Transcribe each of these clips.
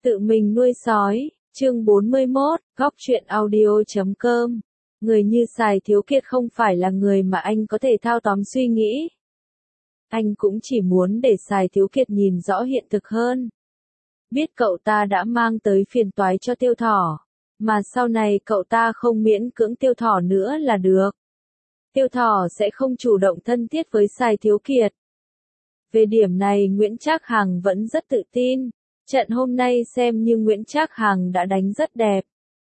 Tự mình nuôi sói, chương 41, góc truyện audio.com. Người như Sài Thiếu Kiệt không phải là người mà anh có thể thao tóm suy nghĩ. Anh cũng chỉ muốn để Sài Thiếu Kiệt nhìn rõ hiện thực hơn. Biết cậu ta đã mang tới phiền toái cho Tiêu Thỏ, mà sau này cậu ta không miễn cưỡng Tiêu Thỏ nữa là được. Tiêu Thỏ sẽ không chủ động thân thiết với Sài Thiếu Kiệt. Về điểm này Nguyễn Trác Hằng vẫn rất tự tin. Trận hôm nay xem như Nguyễn Trác Hằng đã đánh rất đẹp.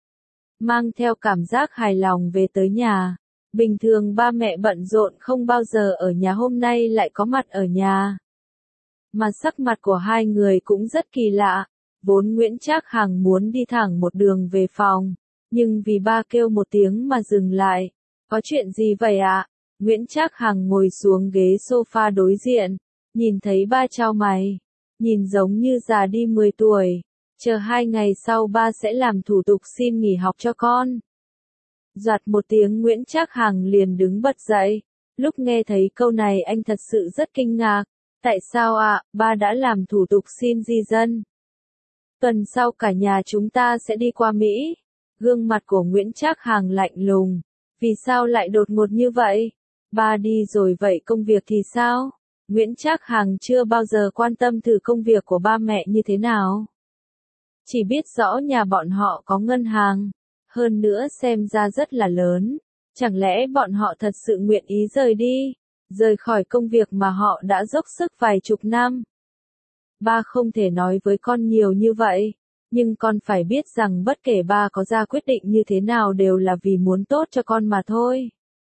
Mang theo cảm giác hài lòng về tới nhà. Bình thường ba mẹ bận rộn không bao giờ ở nhà, hôm nay lại có mặt ở nhà. Mà sắc mặt của hai người cũng rất kỳ lạ. Vốn Nguyễn Trác Hằng muốn đi thẳng một đường về phòng, nhưng vì ba kêu một tiếng mà dừng lại. Có chuyện gì vậy ạ? Nguyễn Trác Hằng ngồi xuống ghế sofa đối diện, nhìn thấy ba chau mày. Nhìn giống như già đi 10 tuổi, chờ 2 ngày sau ba sẽ làm thủ tục xin nghỉ học cho con. Doạt một tiếng Nguyễn Trác Hằng liền đứng bật dậy, lúc nghe thấy câu này anh thật sự rất kinh ngạc. Tại sao ạ, ba đã làm thủ tục xin di dân? Tuần sau cả nhà chúng ta sẽ đi qua Mỹ. Gương mặt của Nguyễn Trác Hằng lạnh lùng, vì sao lại đột ngột như vậy? Ba đi rồi vậy công việc thì sao? Nguyễn Trác Hằng chưa bao giờ quan tâm thử công việc của ba mẹ như thế nào. Chỉ biết rõ nhà bọn họ có ngân hàng, hơn nữa xem ra rất là lớn. Chẳng lẽ bọn họ thật sự nguyện ý rời khỏi công việc mà họ đã dốc sức vài chục năm? Ba không thể nói với con nhiều như vậy, nhưng con phải biết rằng bất kể ba có ra quyết định như thế nào đều là vì muốn tốt cho con mà thôi.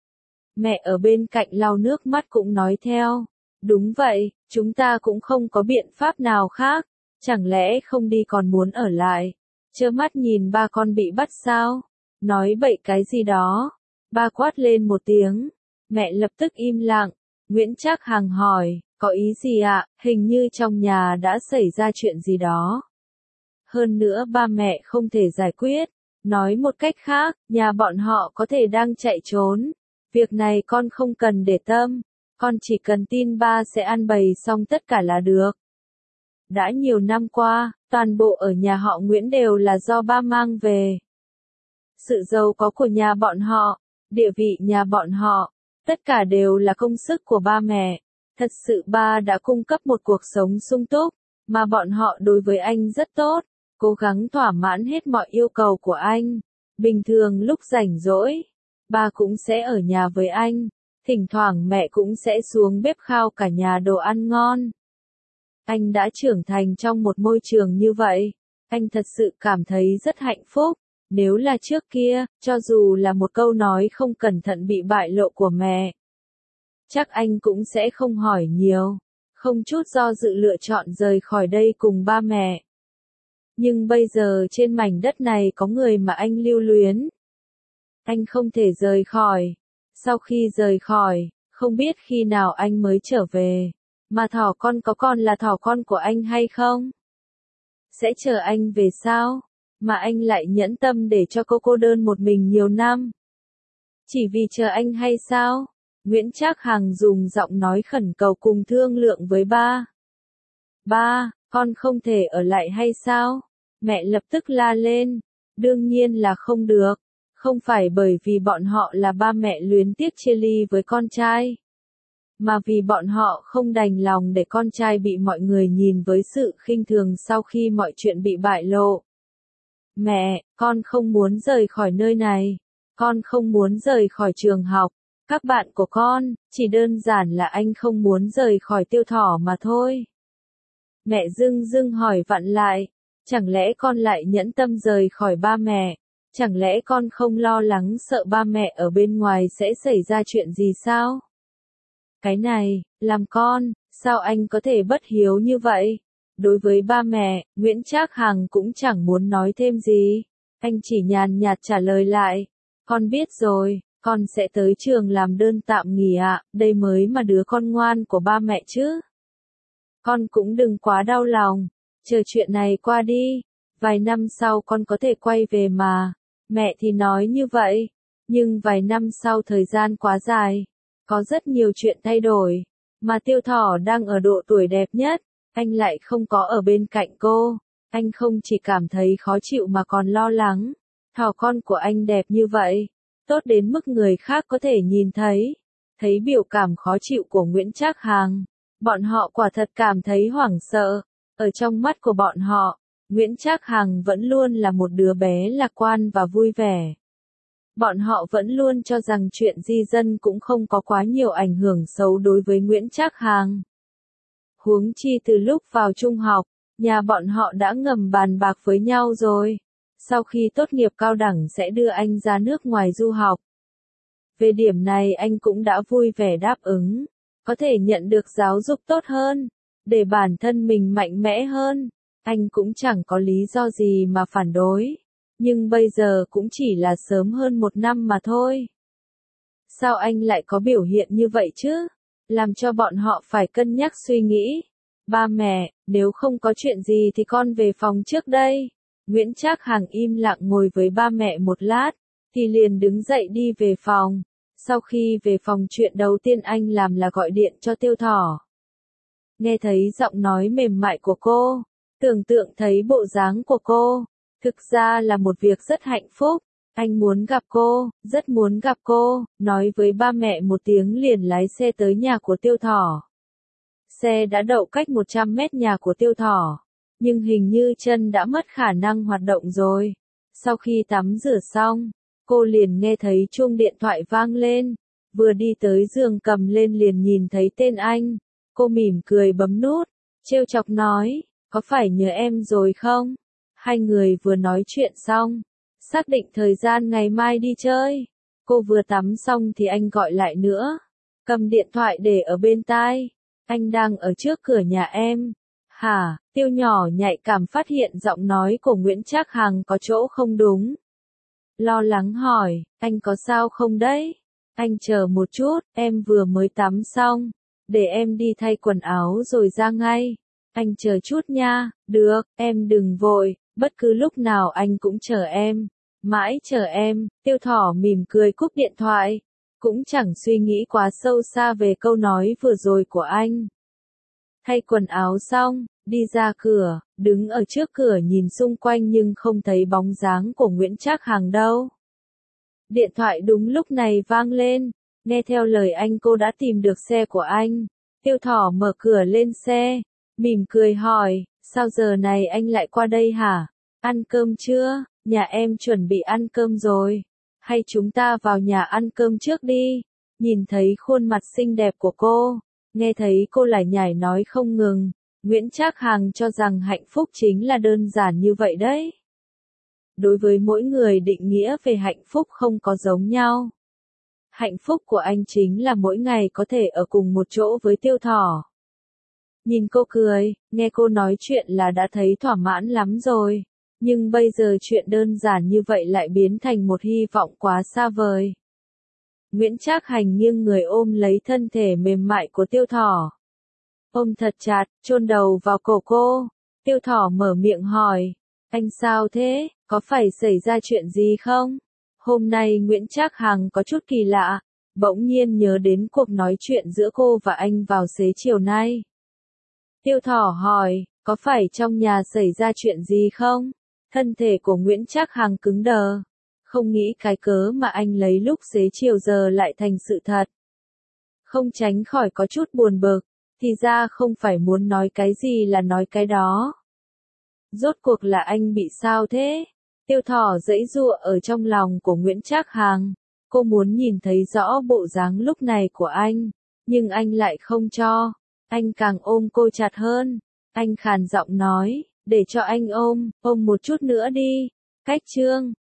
Mẹ ở bên cạnh lau nước mắt cũng nói theo. Đúng vậy, chúng ta cũng không có biện pháp nào khác, chẳng lẽ không đi còn muốn ở lại, trơ mắt nhìn ba con bị bắt sao? Nói bậy cái gì đó? Ba quát lên một tiếng, mẹ lập tức im lặng. Nguyễn Trác Hằng hỏi, có ý gì ạ? Hình như trong nhà đã xảy ra chuyện gì đó. Hơn nữa ba mẹ không thể giải quyết, nói một cách khác, nhà bọn họ có thể đang chạy trốn. Việc này con không cần để tâm. Con chỉ cần tin ba sẽ ăn bày xong tất cả là được. Đã nhiều năm qua, toàn bộ ở nhà họ Nguyễn đều là do ba mang về. Sự giàu có của nhà bọn họ, địa vị nhà bọn họ, tất cả đều là công sức của ba mẹ. Thật sự ba đã cung cấp một cuộc sống sung túc, mà bọn họ đối với anh rất tốt, cố gắng thỏa mãn hết mọi yêu cầu của anh. Bình thường lúc rảnh rỗi, ba cũng sẽ ở nhà với anh. Thỉnh thoảng mẹ cũng sẽ xuống bếp khao cả nhà đồ ăn ngon. Anh đã trưởng thành trong một môi trường như vậy. Anh thật sự cảm thấy rất hạnh phúc. Nếu là trước kia, cho dù là một câu nói không cẩn thận bị bại lộ của mẹ, chắc anh cũng sẽ không hỏi nhiều, không chút do dự lựa chọn rời khỏi đây cùng ba mẹ. Nhưng bây giờ trên mảnh đất này có người mà anh lưu luyến. Anh không thể rời khỏi. Sau khi rời khỏi, không biết khi nào anh mới trở về. Mà thỏ con có còn là thỏ con của anh hay không? Sẽ chờ anh về sao? Mà anh lại nhẫn tâm để cho cô đơn một mình nhiều năm. Chỉ vì chờ anh hay sao? Nguyễn Trác Hằng dùng giọng nói khẩn cầu cùng thương lượng với ba. Ba, con không thể ở lại hay sao? Mẹ lập tức la lên. Đương nhiên là không được. Không phải bởi vì bọn họ là ba mẹ luyến tiếc chia ly với con trai, mà vì bọn họ không đành lòng để con trai bị mọi người nhìn với sự khinh thường sau khi mọi chuyện bị bại lộ. Mẹ, con không muốn rời khỏi nơi này. Con không muốn rời khỏi trường học, các bạn của con, chỉ đơn giản là anh không muốn rời khỏi Tiêu Thỏ mà thôi. Mẹ dưng dưng hỏi vặn lại, chẳng lẽ con lại nhẫn tâm rời khỏi ba mẹ? Chẳng lẽ con không lo lắng sợ ba mẹ ở bên ngoài sẽ xảy ra chuyện gì sao? Cái này, làm con, sao anh có thể bất hiếu như vậy? Đối với ba mẹ, Nguyễn Trác Hằng cũng chẳng muốn nói thêm gì. Anh chỉ nhàn nhạt trả lời lại. Con biết rồi, con sẽ tới trường làm đơn tạm nghỉ ạ, đây mới mà đứa con ngoan của ba mẹ chứ. Con cũng đừng quá đau lòng, chờ chuyện này qua đi. Vài năm sau con có thể quay về mà. Mẹ thì nói như vậy, nhưng vài năm sau thời gian quá dài, có rất nhiều chuyện thay đổi, mà Tiêu Thỏ đang ở độ tuổi đẹp nhất, anh lại không có ở bên cạnh cô. Anh không chỉ cảm thấy khó chịu mà còn lo lắng. Thỏ con của anh đẹp như vậy, tốt đến mức người khác có thể nhìn thấy. Thấy biểu cảm khó chịu của Nguyễn Trác Hằng, bọn họ quả thật cảm thấy hoảng sợ. Ở trong mắt của bọn họ, Nguyễn Trác Hằng vẫn luôn là một đứa bé lạc quan và vui vẻ. Bọn họ vẫn luôn cho rằng chuyện di dân cũng không có quá nhiều ảnh hưởng xấu đối với Nguyễn Trác Hằng. Huống chi từ lúc vào trung học, nhà bọn họ đã ngầm bàn bạc với nhau rồi. Sau khi tốt nghiệp cao đẳng sẽ đưa anh ra nước ngoài du học. Về điểm này anh cũng đã vui vẻ đáp ứng. Có thể nhận được giáo dục tốt hơn, để bản thân mình mạnh mẽ hơn. Anh cũng chẳng có lý do gì mà phản đối. Nhưng bây giờ cũng chỉ là sớm hơn 1 năm mà thôi. Sao anh lại có biểu hiện như vậy chứ? Làm cho bọn họ phải cân nhắc suy nghĩ. Ba mẹ, nếu không có chuyện gì thì con về phòng trước đây. Nguyễn Trác Hằng im lặng ngồi với ba mẹ một lát, thì liền đứng dậy đi về phòng. Sau khi về phòng chuyện đầu tiên anh làm là gọi điện cho Tiêu Thỏ. Nghe thấy giọng nói mềm mại của cô, tưởng tượng thấy bộ dáng của cô, thực ra là một việc rất hạnh phúc. Anh muốn gặp cô, rất muốn gặp cô, nói với ba mẹ một tiếng liền lái xe tới nhà của Tiêu Thỏ. Xe đã đậu cách 100 mét nhà của Tiêu Thỏ, nhưng hình như chân đã mất khả năng hoạt động rồi. Sau khi tắm rửa xong, cô liền nghe thấy chuông điện thoại vang lên, vừa đi tới giường cầm lên liền nhìn thấy tên anh. Cô mỉm cười bấm nút, trêu chọc nói, có phải nhớ em rồi không? Hai người vừa nói chuyện xong, xác định thời gian ngày mai đi chơi. Cô vừa tắm xong thì anh gọi lại nữa, cầm điện thoại để ở bên tai. Anh đang ở trước cửa nhà em. Hả? Tiêu nhỏ nhạy cảm phát hiện giọng nói của Nguyễn Trác Hằng có chỗ không đúng. Lo lắng hỏi, anh có sao không đấy? Anh chờ một chút, em vừa mới tắm xong. Để em đi thay quần áo rồi ra ngay. Anh chờ chút nha. Được, em đừng vội, bất cứ lúc nào anh cũng chờ em. Mãi chờ em. Tiêu Thỏ mỉm cười cúp điện thoại. Cũng chẳng suy nghĩ quá sâu xa về câu nói vừa rồi của anh. Thay quần áo xong, đi ra cửa, đứng ở trước cửa nhìn xung quanh nhưng không thấy bóng dáng của Nguyễn Trác Hằng đâu. Điện thoại đúng lúc này vang lên, nghe theo lời anh cô đã tìm được xe của anh. Tiêu Thỏ mở cửa lên xe, mỉm cười hỏi, sao giờ này anh lại qua đây hả? Ăn cơm chưa? Nhà em chuẩn bị ăn cơm rồi. Hay chúng ta vào nhà ăn cơm trước đi? Nhìn thấy khuôn mặt xinh đẹp của cô, nghe thấy cô lải nhải nói không ngừng, Nguyễn Trác Hằng cho rằng hạnh phúc chính là đơn giản như vậy đấy. Đối với mỗi người định nghĩa về hạnh phúc không có giống nhau. Hạnh phúc của anh chính là mỗi ngày có thể ở cùng một chỗ với Tiêu Thỏ. Nhìn cô cười, nghe cô nói chuyện là đã thấy thỏa mãn lắm rồi. Nhưng bây giờ chuyện đơn giản như vậy lại biến thành một hy vọng quá xa vời. Nguyễn Trác Hằng nghiêng người ôm lấy thân thể mềm mại của Tiêu Thỏ. Ôm thật chặt, chôn đầu vào cổ cô. Tiêu Thỏ mở miệng hỏi, anh sao thế, có phải xảy ra chuyện gì không? Hôm nay Nguyễn Trác Hằng có chút kỳ lạ, bỗng nhiên nhớ đến cuộc nói chuyện giữa cô và anh vào xế chiều nay. Tiêu Thỏ hỏi, có phải trong nhà xảy ra chuyện gì không? Thân thể của Nguyễn Trác Hằng cứng đờ. Không nghĩ cái cớ mà anh lấy lúc xế chiều giờ lại thành sự thật. Không tránh khỏi có chút buồn bực, thì ra không phải muốn nói cái gì là nói cái đó. Rốt cuộc là anh bị sao thế? Tiêu Thỏ giãy giụa ở trong lòng của Nguyễn Trác Hằng. Cô muốn nhìn thấy rõ bộ dáng lúc này của anh, nhưng anh lại không cho. Anh càng ôm cô chặt hơn. Anh khàn giọng nói, để cho anh ôm một chút nữa đi. Cách chương